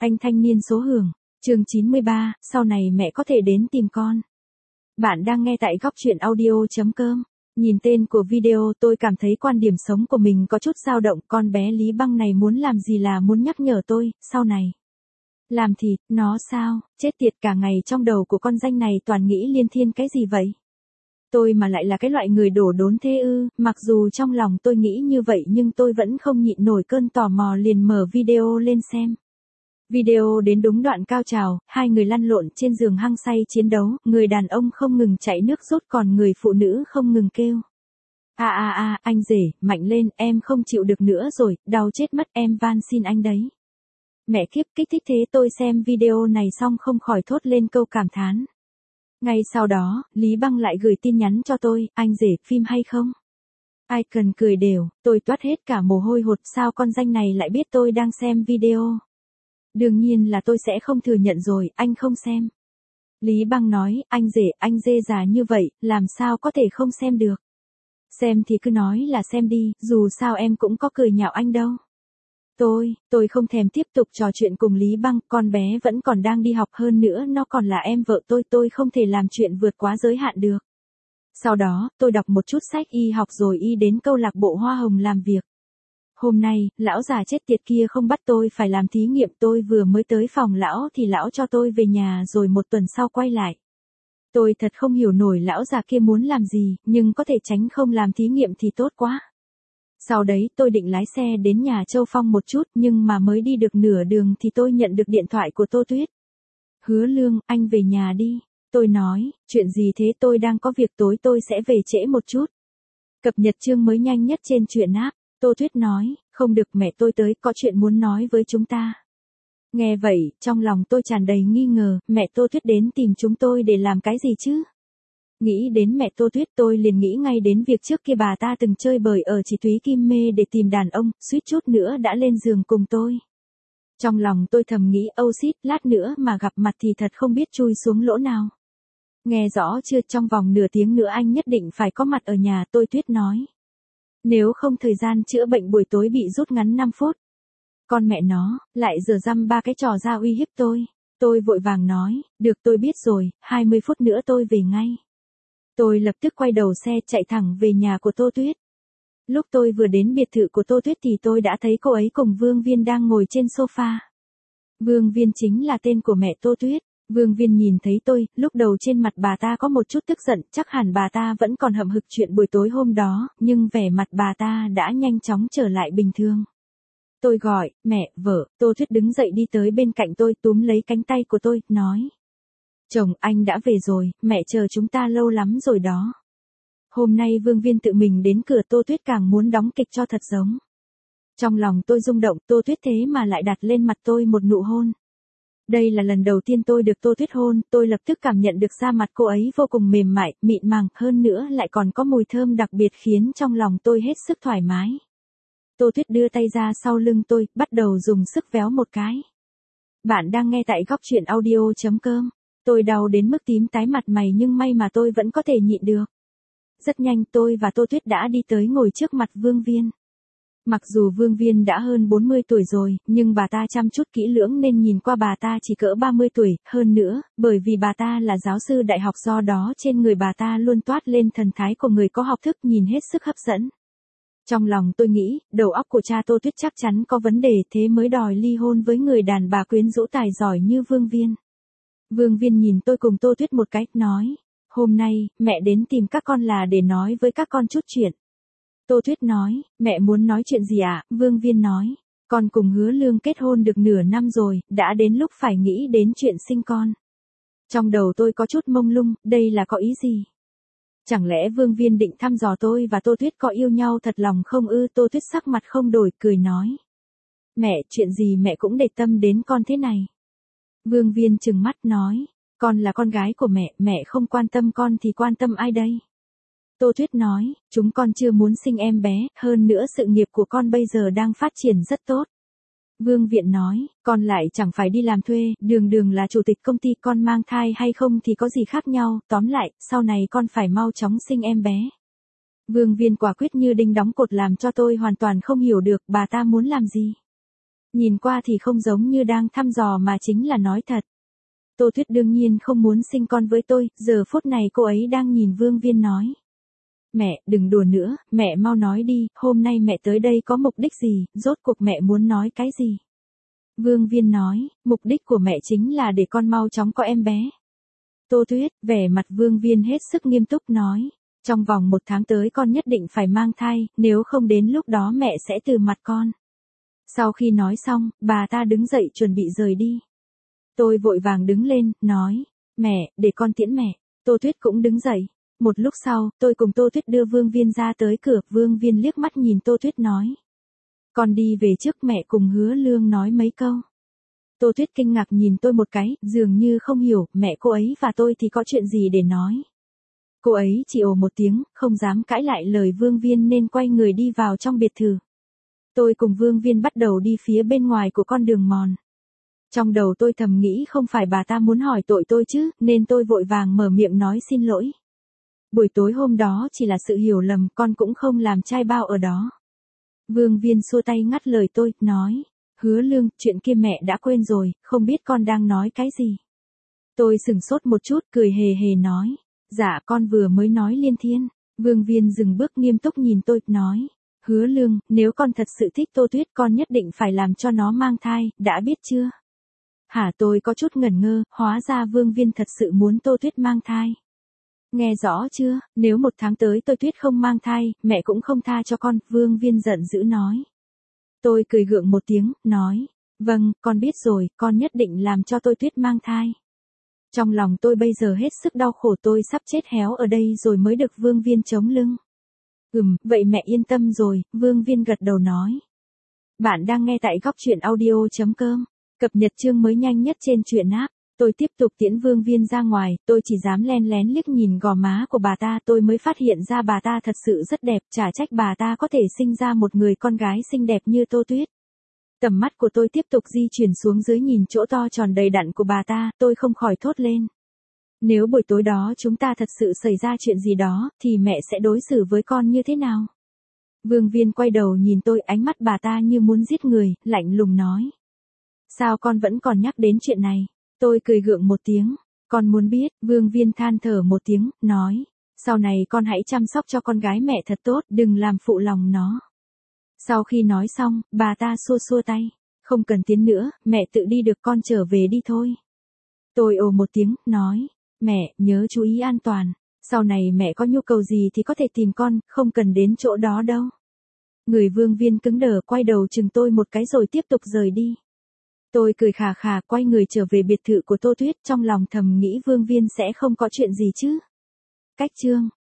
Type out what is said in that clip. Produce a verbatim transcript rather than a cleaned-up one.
Anh thanh niên số hưởng, chương chín mươi ba, sau này mẹ có thể đến tìm con. Bạn đang nghe tại góc truyện audio.com. Nhìn tên của video tôi cảm thấy quan điểm sống của mình có chút dao động. Con bé Lý Băng này muốn làm gì là muốn nhắc nhở tôi, sau này. Làm thì, nó sao, chết tiệt, cả ngày trong đầu của con danh này toàn nghĩ liên thiên cái gì vậy? Tôi mà lại là cái loại người đổ đốn thế ư? Mặc dù trong lòng tôi nghĩ như vậy nhưng tôi vẫn không nhịn nổi cơn tò mò liền mở video lên xem. Video đến đúng đoạn cao trào, hai người lăn lộn trên giường hăng say chiến đấu, người đàn ông không ngừng chảy nước rút còn người phụ nữ không ngừng kêu. À à à, anh rể, mạnh lên, em không chịu được nữa rồi, đau chết mất, em van xin anh đấy. Mẹ kiếp, kích thích thế. Tôi xem video này xong không khỏi thốt lên câu cảm thán. Ngay sau đó, Lý Băng lại gửi tin nhắn cho tôi, anh rể, phim hay không? Ai cần cười đều, tôi toát hết cả mồ hôi hột, sao con danh này lại biết tôi đang xem video? Đương nhiên là tôi sẽ không thừa nhận rồi, anh không xem. Lý Băng nói, anh rể, anh dê già như vậy, làm sao có thể không xem được? Xem thì cứ nói là xem đi, dù sao em cũng có cười nhạo anh đâu. Tôi, tôi không thèm tiếp tục trò chuyện cùng Lý Băng, con bé vẫn còn đang đi học, hơn nữa nó còn là em vợ tôi, tôi không thể làm chuyện vượt quá giới hạn được. Sau đó, tôi đọc một chút sách y học rồi y đến câu lạc bộ Hoa Hồng làm việc. Hôm nay, lão già chết tiệt kia không bắt tôi phải làm thí nghiệm, tôi vừa mới tới phòng lão thì lão cho tôi về nhà rồi một tuần sau quay lại. Tôi thật không hiểu nổi lão già kia muốn làm gì, nhưng có thể tránh không làm thí nghiệm thì tốt quá. Sau đấy tôi định lái xe đến nhà Châu Phong một chút nhưng mà mới đi được nửa đường thì tôi nhận được điện thoại của Tô Tuyết. Hứa Lương, anh về nhà đi. Tôi nói, chuyện gì thế, tôi đang có việc, tối tôi sẽ về trễ một chút. Cập nhật chương mới nhanh nhất trên truyện app. Tô Tuyết nói, không được, mẹ tôi tới, có chuyện muốn nói với chúng ta. Nghe vậy, trong lòng tôi tràn đầy nghi ngờ, mẹ Tô Tuyết đến tìm chúng tôi để làm cái gì chứ? Nghĩ đến mẹ Tô Tuyết tôi liền nghĩ ngay đến việc trước kia bà ta từng chơi bời ở Chỉ Thúy Kim Mê để tìm đàn ông, suýt chút nữa đã lên giường cùng tôi. Trong lòng tôi thầm nghĩ, âu xít, lát nữa mà gặp mặt thì thật không biết chui xuống lỗ nào. Nghe rõ chưa, trong vòng nửa tiếng nữa anh nhất định phải có mặt ở nhà, Tô Tuyết nói. Nếu không thời gian chữa bệnh buổi tối bị rút ngắn năm phút. Con mẹ nó, lại dở dăm ba cái trò ra uy hiếp tôi. Tôi vội vàng nói, được tôi biết rồi, hai mươi phút nữa tôi về ngay. Tôi lập tức quay đầu xe chạy thẳng về nhà của Tô Tuyết. Lúc tôi vừa đến biệt thự của Tô Tuyết thì tôi đã thấy cô ấy cùng Vương Viên đang ngồi trên sofa. Vương Viên chính là tên của mẹ Tô Tuyết. Vương Viên nhìn thấy tôi, lúc đầu trên mặt bà ta có một chút tức giận, chắc hẳn bà ta vẫn còn hậm hực chuyện buổi tối hôm đó, nhưng vẻ mặt bà ta đã nhanh chóng trở lại bình thường. Tôi gọi, mẹ, vợ, Tô Tuyết đứng dậy đi tới bên cạnh tôi, túm lấy cánh tay của tôi, nói. Chồng, anh đã về rồi, mẹ chờ chúng ta lâu lắm rồi đó. Hôm nay Vương Viên tự mình đến cửa, Tô Tuyết càng muốn đóng kịch cho thật giống. Trong lòng tôi rung động, Tô Tuyết thế mà lại đặt lên mặt tôi một nụ hôn. Đây là lần đầu tiên tôi được Tô Tuyết hôn, tôi lập tức cảm nhận được da mặt cô ấy vô cùng mềm mại, mịn màng, hơn nữa lại còn có mùi thơm đặc biệt khiến trong lòng tôi hết sức thoải mái. Tô Tuyết đưa tay ra sau lưng tôi, bắt đầu dùng sức véo một cái. Bạn đang nghe tại góc truyện audio.com. Tôi đau đến mức tím tái mặt mày nhưng may mà tôi vẫn có thể nhịn được. Rất nhanh tôi và Tô Tuyết đã đi tới ngồi trước mặt Vương Viên. Mặc dù Vương Viên đã hơn bốn mươi tuổi rồi, nhưng bà ta chăm chút kỹ lưỡng nên nhìn qua bà ta chỉ cỡ ba mươi tuổi, hơn nữa, bởi vì bà ta là giáo sư đại học do đó trên người bà ta luôn toát lên thần thái của người có học thức, nhìn hết sức hấp dẫn. Trong lòng tôi nghĩ, đầu óc của cha Tô Tuyết chắc chắn có vấn đề, thế mới đòi ly hôn với người đàn bà quyến rũ tài giỏi như Vương Viên. Vương Viên nhìn tôi cùng Tô Tuyết một cái, nói, hôm nay, mẹ đến tìm các con là để nói với các con chút chuyện. Tô Tuyết nói, mẹ muốn nói chuyện gì ạ? À? Vương Viên nói, con cùng Hứa Lương kết hôn được nửa năm rồi, đã đến lúc phải nghĩ đến chuyện sinh con. Trong đầu tôi có chút mông lung, đây là có ý gì? Chẳng lẽ Vương Viên định thăm dò tôi và Tô Tuyết có yêu nhau thật lòng không ư? Tô Tuyết sắc mặt không đổi, cười nói. Mẹ, chuyện gì mẹ cũng để tâm đến con thế này? Vương Viên trừng mắt nói, con là con gái của mẹ, mẹ không quan tâm con thì quan tâm ai đây? Tô Tuyết nói, chúng con chưa muốn sinh em bé, hơn nữa sự nghiệp của con bây giờ đang phát triển rất tốt. Vương Viện nói, con lại chẳng phải đi làm thuê, đường đường là chủ tịch công ty, con mang thai hay không thì có gì khác nhau, tóm lại, sau này con phải mau chóng sinh em bé. Vương Viên quả quyết như đinh đóng cột làm cho tôi hoàn toàn không hiểu được bà ta muốn làm gì. Nhìn qua thì không giống như đang thăm dò mà chính là nói thật. Tô Tuyết đương nhiên không muốn sinh con với tôi, giờ phút này cô ấy đang nhìn Vương Viên nói. Mẹ, đừng đùa nữa, mẹ mau nói đi, hôm nay mẹ tới đây có mục đích gì, rốt cuộc mẹ muốn nói cái gì? Vương Viên nói, mục đích của mẹ chính là để con mau chóng có em bé. Tô Tuyết, vẻ mặt Vương Viên hết sức nghiêm túc nói, trong vòng một tháng tới con nhất định phải mang thai, nếu không đến lúc đó mẹ sẽ từ mặt con. Sau khi nói xong, bà ta đứng dậy chuẩn bị rời đi. Tôi vội vàng đứng lên, nói, mẹ, để con tiễn mẹ. Tô Tuyết cũng đứng dậy. Một lúc sau, tôi cùng Tô Tuyết đưa Vương Viên ra tới cửa, Vương Viên liếc mắt nhìn Tô Tuyết nói. Con đi về trước, mẹ cùng Hứa Lương nói mấy câu. Tô Tuyết kinh ngạc nhìn tôi một cái, dường như không hiểu, mẹ cô ấy và tôi thì có chuyện gì để nói. Cô ấy chỉ ồ một tiếng, không dám cãi lại lời Vương Viên nên quay người đi vào trong biệt thự. Tôi cùng Vương Viên bắt đầu đi phía bên ngoài của con đường mòn. Trong đầu tôi thầm nghĩ không phải bà ta muốn hỏi tội tôi chứ, nên tôi vội vàng mở miệng nói xin lỗi. Buổi tối hôm đó chỉ là sự hiểu lầm, con cũng không làm trai bao ở đó. Vương Viên xua tay ngắt lời tôi, nói, Hứa Lương, chuyện kia mẹ đã quên rồi, không biết con đang nói cái gì. Tôi sửng sốt một chút, cười hề hề nói, dạ con vừa mới nói liên thiên. Vương Viên dừng bước nghiêm túc nhìn tôi, nói, Hứa Lương, nếu con thật sự thích Tô Tuyết con nhất định phải làm cho nó mang thai, đã biết chưa? Hả, tôi có chút ngẩn ngơ, hóa ra Vương Viên thật sự muốn Tô Tuyết mang thai. Nghe rõ chưa, nếu một tháng tới Tô Tuyết không mang thai, mẹ cũng không tha cho con, Vương Viên giận dữ nói. Tôi cười gượng một tiếng, nói, vâng, con biết rồi, con nhất định làm cho Tô Tuyết mang thai. Trong lòng tôi bây giờ hết sức đau khổ, tôi sắp chết héo ở đây rồi mới được Vương Viên chống lưng. Ừm, vậy mẹ yên tâm rồi, Vương Viên gật đầu nói. Bạn đang nghe tại góc truyện audio chấm com. Cập nhật chương mới nhanh nhất trên truyện app. Tôi tiếp tục tiễn Vương Viên ra ngoài, tôi chỉ dám len lén liếc nhìn gò má của bà ta, tôi mới phát hiện ra bà ta thật sự rất đẹp, chả trách bà ta có thể sinh ra một người con gái xinh đẹp như Tô Tuyết. Tầm mắt của tôi tiếp tục di chuyển xuống dưới nhìn chỗ to tròn đầy đặn của bà ta, tôi không khỏi thốt lên. Nếu buổi tối đó chúng ta thật sự xảy ra chuyện gì đó, thì mẹ sẽ đối xử với con như thế nào? Vương Viên quay đầu nhìn tôi, ánh mắt bà ta như muốn giết người, lạnh lùng nói. Sao con vẫn còn nhắc đến chuyện này? Tôi cười gượng một tiếng. Con muốn biết, Vương Viên than thở một tiếng, nói. Sau này con hãy chăm sóc cho con gái mẹ thật tốt, đừng làm phụ lòng nó. Sau khi nói xong, bà ta xua xua tay. Không cần tiến nữa, mẹ tự đi được, con trở về đi thôi. Tôi ồ một tiếng, nói. Mẹ, nhớ chú ý an toàn. Sau này mẹ có nhu cầu gì thì có thể tìm con, không cần đến chỗ đó đâu. Người Vương Viên cứng đờ quay đầu chừng tôi một cái rồi tiếp tục rời đi. Tôi cười khà khà quay người trở về biệt thự của Tô Tuyết, trong lòng thầm nghĩ Vương Viên sẽ không có chuyện gì chứ. Cách chương